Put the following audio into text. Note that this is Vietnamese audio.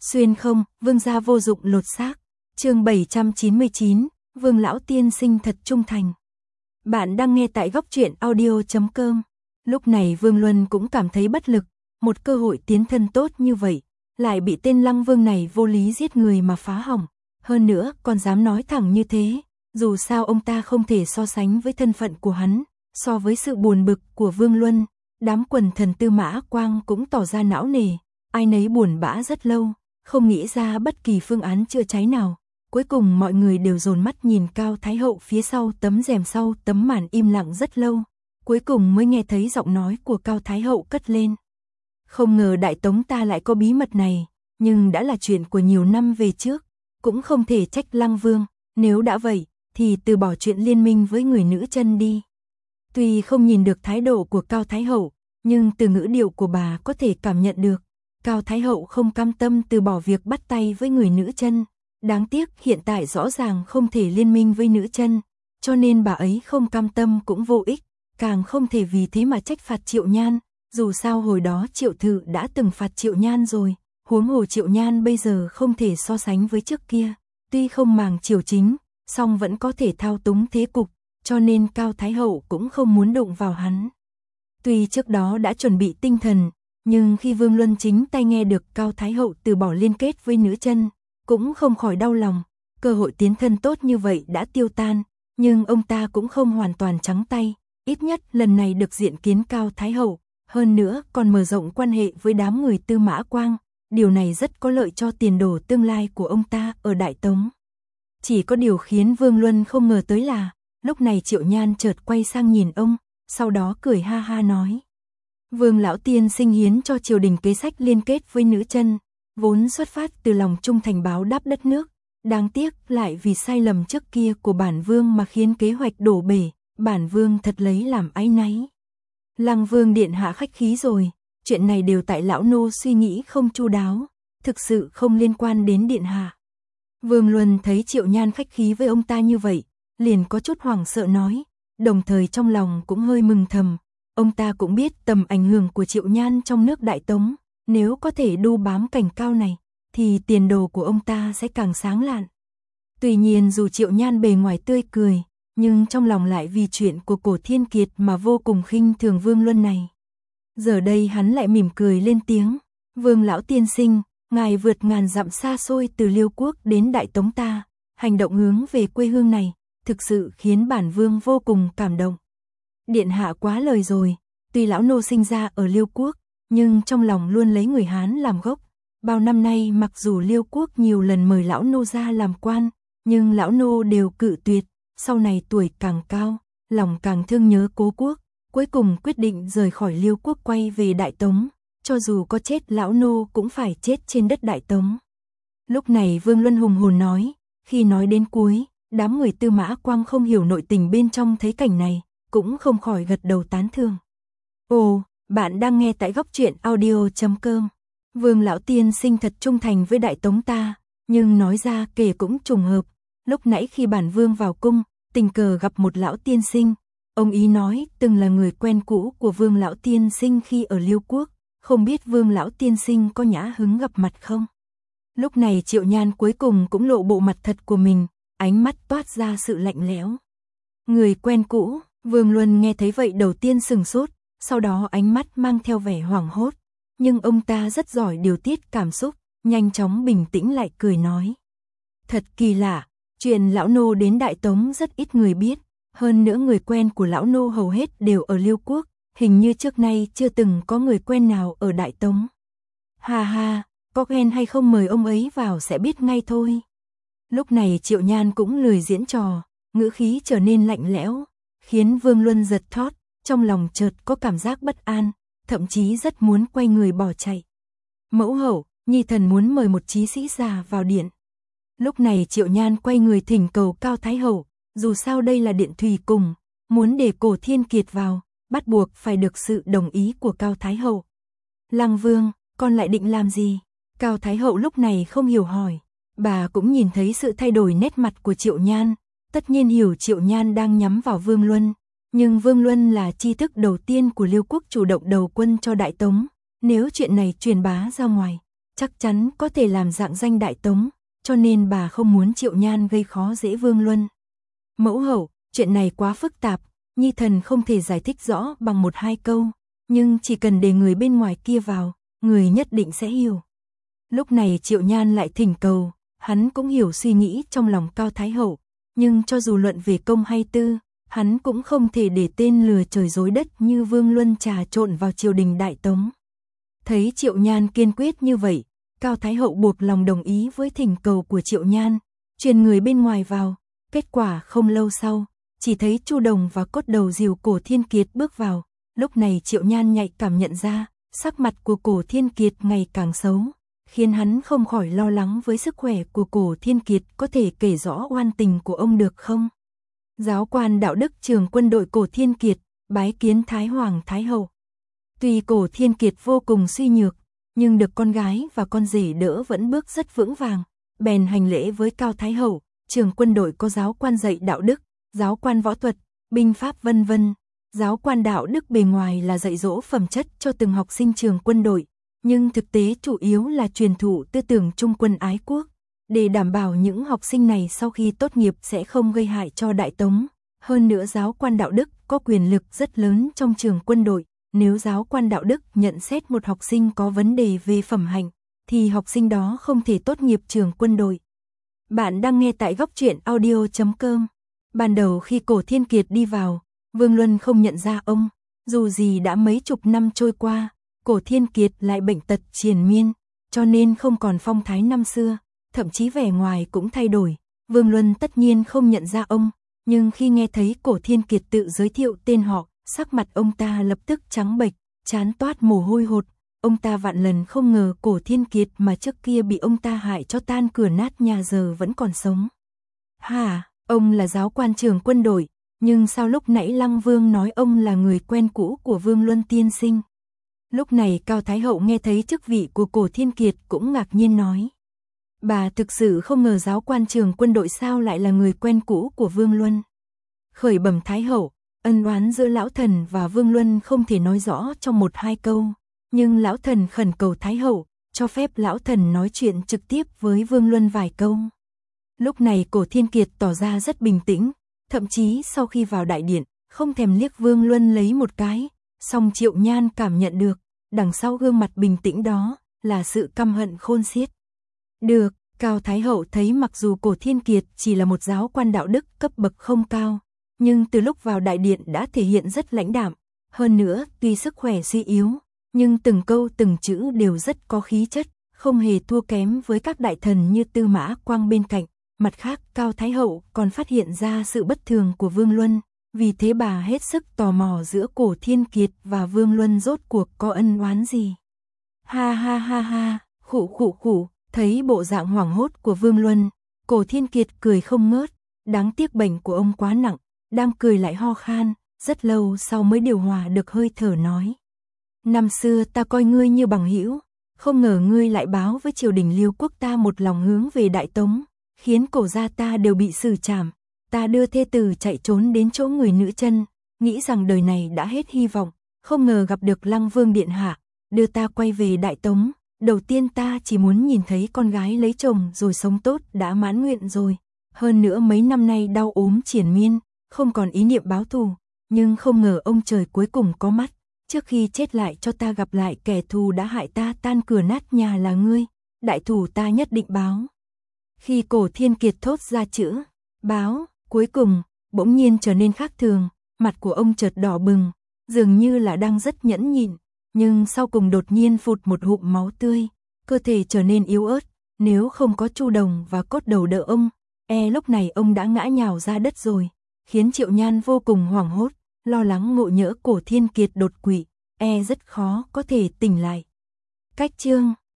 Xuyên không, vương gia vô dụng lột xác. Chương 799, Vương lão tiên sinh thật trung thành. Bạn đang nghe tại góc truyện audio.com. Lúc này Vương Luân cũng cảm thấy bất lực, một cơ hội tiến thân tốt như vậy, lại bị tên Lăng Vương này vô lý giết người mà phá hỏng. Hơn nữa, còn dám nói thẳng như thế, dù sao ông ta không thể so sánh với thân phận của hắn, so với sự buồn bực của Vương Luân, đám quần thần Tư Mã Quang cũng tỏ ra não nề, ai nấy buồn bã rất lâu, không nghĩ ra bất kỳ phương án chữa cháy nào. Cuối cùng mọi người đều dồn mắt nhìn Cao Thái Hậu phía sau tấm rèm sau tấm màn im lặng rất lâu, cuối cùng mới nghe thấy giọng nói của Cao Thái Hậu cất lên. Không ngờ Đại Tống ta lại có bí mật này, nhưng đã là chuyện của nhiều năm về trước, cũng không thể trách Lăng Vương, nếu đã vậy, thì từ bỏ chuyện liên minh với người nữ chân đi. Tuy không nhìn được thái độ của Cao Thái Hậu, nhưng từ ngữ điệu của bà có thể cảm nhận được, Cao Thái Hậu không cam tâm từ bỏ việc bắt tay với người nữ chân. Đáng tiếc hiện tại rõ ràng không thể liên minh với nữ chân, cho nên bà ấy không cam tâm cũng vô ích, càng không thể vì thế mà trách phạt Triệu Nhan, dù sao hồi đó Triệu Thự đã từng phạt Triệu Nhan rồi, huống hồ Triệu Nhan bây giờ không thể so sánh với trước kia, tuy không màng triều chính, song vẫn có thể thao túng thế cục, cho nên Cao Thái Hậu cũng không muốn đụng vào hắn. Tuy trước đó đã chuẩn bị tinh thần, nhưng khi Vương Luân chính tay nghe được Cao Thái Hậu từ bỏ liên kết với nữ chân, cũng không khỏi đau lòng, cơ hội tiến thân tốt như vậy đã tiêu tan, nhưng ông ta cũng không hoàn toàn trắng tay, ít nhất lần này được diện kiến Cao Thái Hậu, hơn nữa còn mở rộng quan hệ với đám người Tư Mã Quang, điều này rất có lợi cho tiền đồ tương lai của ông ta ở Đại Tống. Chỉ có điều khiến Vương Luân không ngờ tới là, lúc này Triệu Nhan chợt quay sang nhìn ông, sau đó cười ha ha nói. Vương lão tiên sinh hiến cho triều đình kế sách liên kết với nữ chân, vốn xuất phát từ lòng trung thành báo đáp đất nước, đáng tiếc lại vì sai lầm trước kia của bản vương mà khiến kế hoạch đổ bể, bản vương thật lấy làm áy náy. Lăng Vương điện hạ khách khí rồi, chuyện này đều tại lão nô suy nghĩ không chu đáo, thực sự không liên quan đến điện hạ. Vương Luân thấy Triệu Nhan khách khí với ông ta như vậy, liền có chút hoảng sợ nói, đồng thời trong lòng cũng hơi mừng thầm, ông ta cũng biết tầm ảnh hưởng của Triệu Nhan trong nước Đại Tống. Nếu có thể đu bám cảnh cao này, thì tiền đồ của ông ta sẽ càng sáng lạn. Tuy nhiên dù Triệu Nhan bề ngoài tươi cười, nhưng trong lòng lại vì chuyện của Cổ Thiên Kiệt mà vô cùng khinh thường Vương Luân này. Giờ đây hắn lại mỉm cười lên tiếng, Vương lão tiên sinh, ngài vượt ngàn dặm xa xôi từ Liêu Quốc đến Đại Tống ta, hành động hướng về quê hương này, thực sự khiến bản vương vô cùng cảm động. Điện hạ quá lời rồi, tuy lão nô sinh ra ở Liêu Quốc, nhưng trong lòng luôn lấy người Hán làm gốc. Bao năm nay mặc dù Liêu Quốc nhiều lần mời lão nô ra làm quan, nhưng lão nô đều cự tuyệt, sau này tuổi càng cao, lòng càng thương nhớ cố quốc, cuối cùng quyết định rời khỏi Liêu Quốc quay về Đại Tống, cho dù có chết lão nô cũng phải chết trên đất Đại Tống. Lúc này Vương Luân hùng hồn nói, khi nói đến cuối, đám người Tư Mã Quang không hiểu nội tình bên trong thấy cảnh này, cũng không khỏi gật đầu tán thưởng. Ồ, bạn đang nghe tại góc truyện audio.com. Vương lão tiên sinh thật trung thành với Đại Tống ta, nhưng nói ra kể cũng trùng hợp. Lúc nãy khi bản vương vào cung, tình cờ gặp một lão tiên sinh. Ông ý nói từng là người quen cũ của Vương lão tiên sinh khi ở Liêu Quốc. Không biết Vương lão tiên sinh có nhã hứng gặp mặt không? Lúc này Triệu Nhan cuối cùng cũng lộ bộ mặt thật của mình, ánh mắt toát ra sự lạnh lẽo. Người quen cũ, Vương Luân nghe thấy vậy đầu tiên sừng sốt. Sau đó ánh mắt mang theo vẻ hoảng hốt, nhưng ông ta rất giỏi điều tiết cảm xúc, nhanh chóng bình tĩnh lại cười nói. Thật kỳ lạ, chuyện lão nô đến Đại Tống rất ít người biết, hơn nữa người quen của lão nô hầu hết đều ở Liêu Quốc, hình như trước nay chưa từng có người quen nào ở Đại Tống. Ha ha, có ghen hay không mời ông ấy vào sẽ biết ngay thôi. Lúc này Triệu Nhan cũng lười diễn trò, ngữ khí trở nên lạnh lẽo, khiến Vương Luân giật thót. Trong lòng chợt có cảm giác bất an, thậm chí rất muốn quay người bỏ chạy. Mẫu hậu, nhi thần muốn mời một chí sĩ già vào điện. Lúc này Triệu Nhan quay người thỉnh cầu Cao Thái Hậu, dù sao đây là điện thùy cùng, muốn để Cổ Thiên Kiệt vào, bắt buộc phải được sự đồng ý của Cao Thái Hậu. Lăng Vương, con lại định làm gì? Cao Thái Hậu lúc này không hiểu hỏi, bà cũng nhìn thấy sự thay đổi nét mặt của Triệu Nhan, tất nhiên hiểu Triệu Nhan đang nhắm vào Vương Luân. Nhưng Vương Luân là tri thức đầu tiên của Liêu Quốc chủ động đầu quân cho Đại Tống, nếu chuyện này truyền bá ra ngoài, chắc chắn có thể làm rạng danh Đại Tống, cho nên bà không muốn Triệu Nhan gây khó dễ Vương Luân. Mẫu hậu, chuyện này quá phức tạp, nhi thần không thể giải thích rõ bằng một hai câu, nhưng chỉ cần để người bên ngoài kia vào, người nhất định sẽ hiểu. Lúc này Triệu Nhan lại thỉnh cầu, hắn cũng hiểu suy nghĩ trong lòng Cao Thái Hậu, nhưng cho dù luận về công hay tư, hắn cũng không thể để tên lừa trời dối đất như Vương Luân trà trộn vào triều đình Đại Tống. Thấy Triệu Nhan kiên quyết như vậy, Cao Thái Hậu buộc lòng đồng ý với thỉnh cầu của Triệu Nhan, truyền người bên ngoài vào. Kết quả không lâu sau, chỉ thấy Chu Đồng và Cốt Đầu dìu Cổ Thiên Kiệt bước vào. Lúc này Triệu Nhan nhạy cảm nhận ra, sắc mặt của Cổ Thiên Kiệt ngày càng xấu, khiến hắn không khỏi lo lắng với sức khỏe của Cổ Thiên Kiệt. Có thể kể rõ oan tình của ông được không? Giáo quan đạo đức trường quân đội Cổ Thiên Kiệt, bái kiến Thái Hoàng Thái Hậu. Tuy Cổ Thiên Kiệt vô cùng suy nhược, nhưng được con gái và con rể đỡ vẫn bước rất vững vàng, bèn hành lễ với Cao Thái Hậu. Trường quân đội có giáo quan dạy đạo đức, giáo quan võ thuật, binh pháp vân vân. Giáo quan đạo đức bề ngoài là dạy dỗ phẩm chất cho từng học sinh trường quân đội, nhưng thực tế chủ yếu là truyền thụ tư tưởng trung quân ái quốc, để đảm bảo những học sinh này sau khi tốt nghiệp sẽ không gây hại cho Đại Tống. Hơn nữa giáo quan đạo đức có quyền lực rất lớn trong trường quân đội, nếu giáo quan đạo đức nhận xét một học sinh có vấn đề về phẩm hạnh, thì học sinh đó không thể tốt nghiệp trường quân đội. Bạn đang nghe tại góc truyện audio.com. Ban đầu khi Cổ Thiên Kiệt đi vào, Vương Luân không nhận ra ông, dù gì đã mấy chục năm trôi qua, Cổ Thiên Kiệt lại bệnh tật triền miên, cho nên không còn phong thái năm xưa, thậm chí vẻ ngoài cũng thay đổi. Vương Luân tất nhiên không nhận ra ông, nhưng khi nghe thấy Cổ Thiên Kiệt tự giới thiệu tên họ, sắc mặt ông ta lập tức trắng bệch, trán toát mồ hôi hột. Ông ta vạn lần không ngờ Cổ Thiên Kiệt mà trước kia bị ông ta hại cho tan cửa nát nhà giờ vẫn còn sống. Hả, ông là giáo quan trường quân đội, nhưng sao lúc nãy Lăng Vương nói ông là người quen cũ của Vương Luân tiên sinh? Lúc này Cao Thái Hậu nghe thấy chức vị của Cổ Thiên Kiệt cũng ngạc nhiên nói. Bà thực sự không ngờ giáo quan trường quân đội sao lại là người quen cũ của Vương Luân. Khởi bẩm Thái Hậu, ân oán giữa lão thần và Vương Luân không thể nói rõ trong một hai câu. Nhưng lão thần khẩn cầu Thái Hậu, cho phép lão thần nói chuyện trực tiếp với Vương Luân vài câu. Lúc này Cổ Thiên Kiệt tỏ ra rất bình tĩnh, thậm chí sau khi vào đại điện, không thèm liếc Vương Luân lấy một cái, song Triệu Nhan cảm nhận được, đằng sau gương mặt bình tĩnh đó, là sự căm hận khôn xiết. Được, Cao Thái Hậu thấy mặc dù Cổ Thiên Kiệt chỉ là một giáo quan đạo đức cấp bậc không cao, nhưng từ lúc vào đại điện đã thể hiện rất lãnh đạm, hơn nữa tuy sức khỏe suy yếu, nhưng từng câu từng chữ đều rất có khí chất, không hề thua kém với các đại thần như Tư Mã Quang bên cạnh. Mặt khác, Cao Thái Hậu còn phát hiện ra sự bất thường của Vương Luân, vì thế bà hết sức tò mò giữa Cổ Thiên Kiệt và Vương Luân rốt cuộc có ân oán gì. Ha ha ha ha, khụ khụ khụ, thấy bộ dạng hoảng hốt của Vương Luân, Cổ Thiên Kiệt cười không ngớt, đáng tiếc bệnh của ông quá nặng, đang cười lại ho khan, rất lâu sau mới điều hòa được hơi thở nói. Năm xưa ta coi ngươi như bằng hữu, không ngờ ngươi lại báo với triều đình Liêu quốc ta một lòng hướng về Đại Tống, khiến cổ gia ta đều bị xử trảm. Ta đưa thê tử chạy trốn đến chỗ người nữ chân, nghĩ rằng đời này đã hết hy vọng, không ngờ gặp được Lăng Vương điện hạ, đưa ta quay về Đại Tống. Đầu tiên ta chỉ muốn nhìn thấy con gái lấy chồng rồi sống tốt đã mãn nguyện rồi. Hơn nữa mấy năm nay đau ốm triền miên, không còn ý niệm báo thù, nhưng không ngờ ông trời cuối cùng có mắt. Trước khi chết lại cho ta gặp lại kẻ thù đã hại ta tan cửa nát nhà là ngươi, đại thù ta nhất định báo. Khi Cổ Thiên Kiệt thốt ra chữ báo, cuối cùng, bỗng nhiên trở nên khác thường, mặt của ông chợt đỏ bừng, dường như là đang rất nhẫn nhịn, nhưng sau cùng đột nhiên phụt một ngụm máu tươi, cơ thể trở nên yếu ớt, nếu không có Chu Đồng và Cốt Đầu đỡ ông, lúc này ông đã ngã nhào ra đất rồi, khiến Triệu Nhan vô cùng hoảng hốt, lo lắng ngộ nhỡ Cổ Thiên Kiệt đột quỵ, rất khó có thể tỉnh lại. Cách chương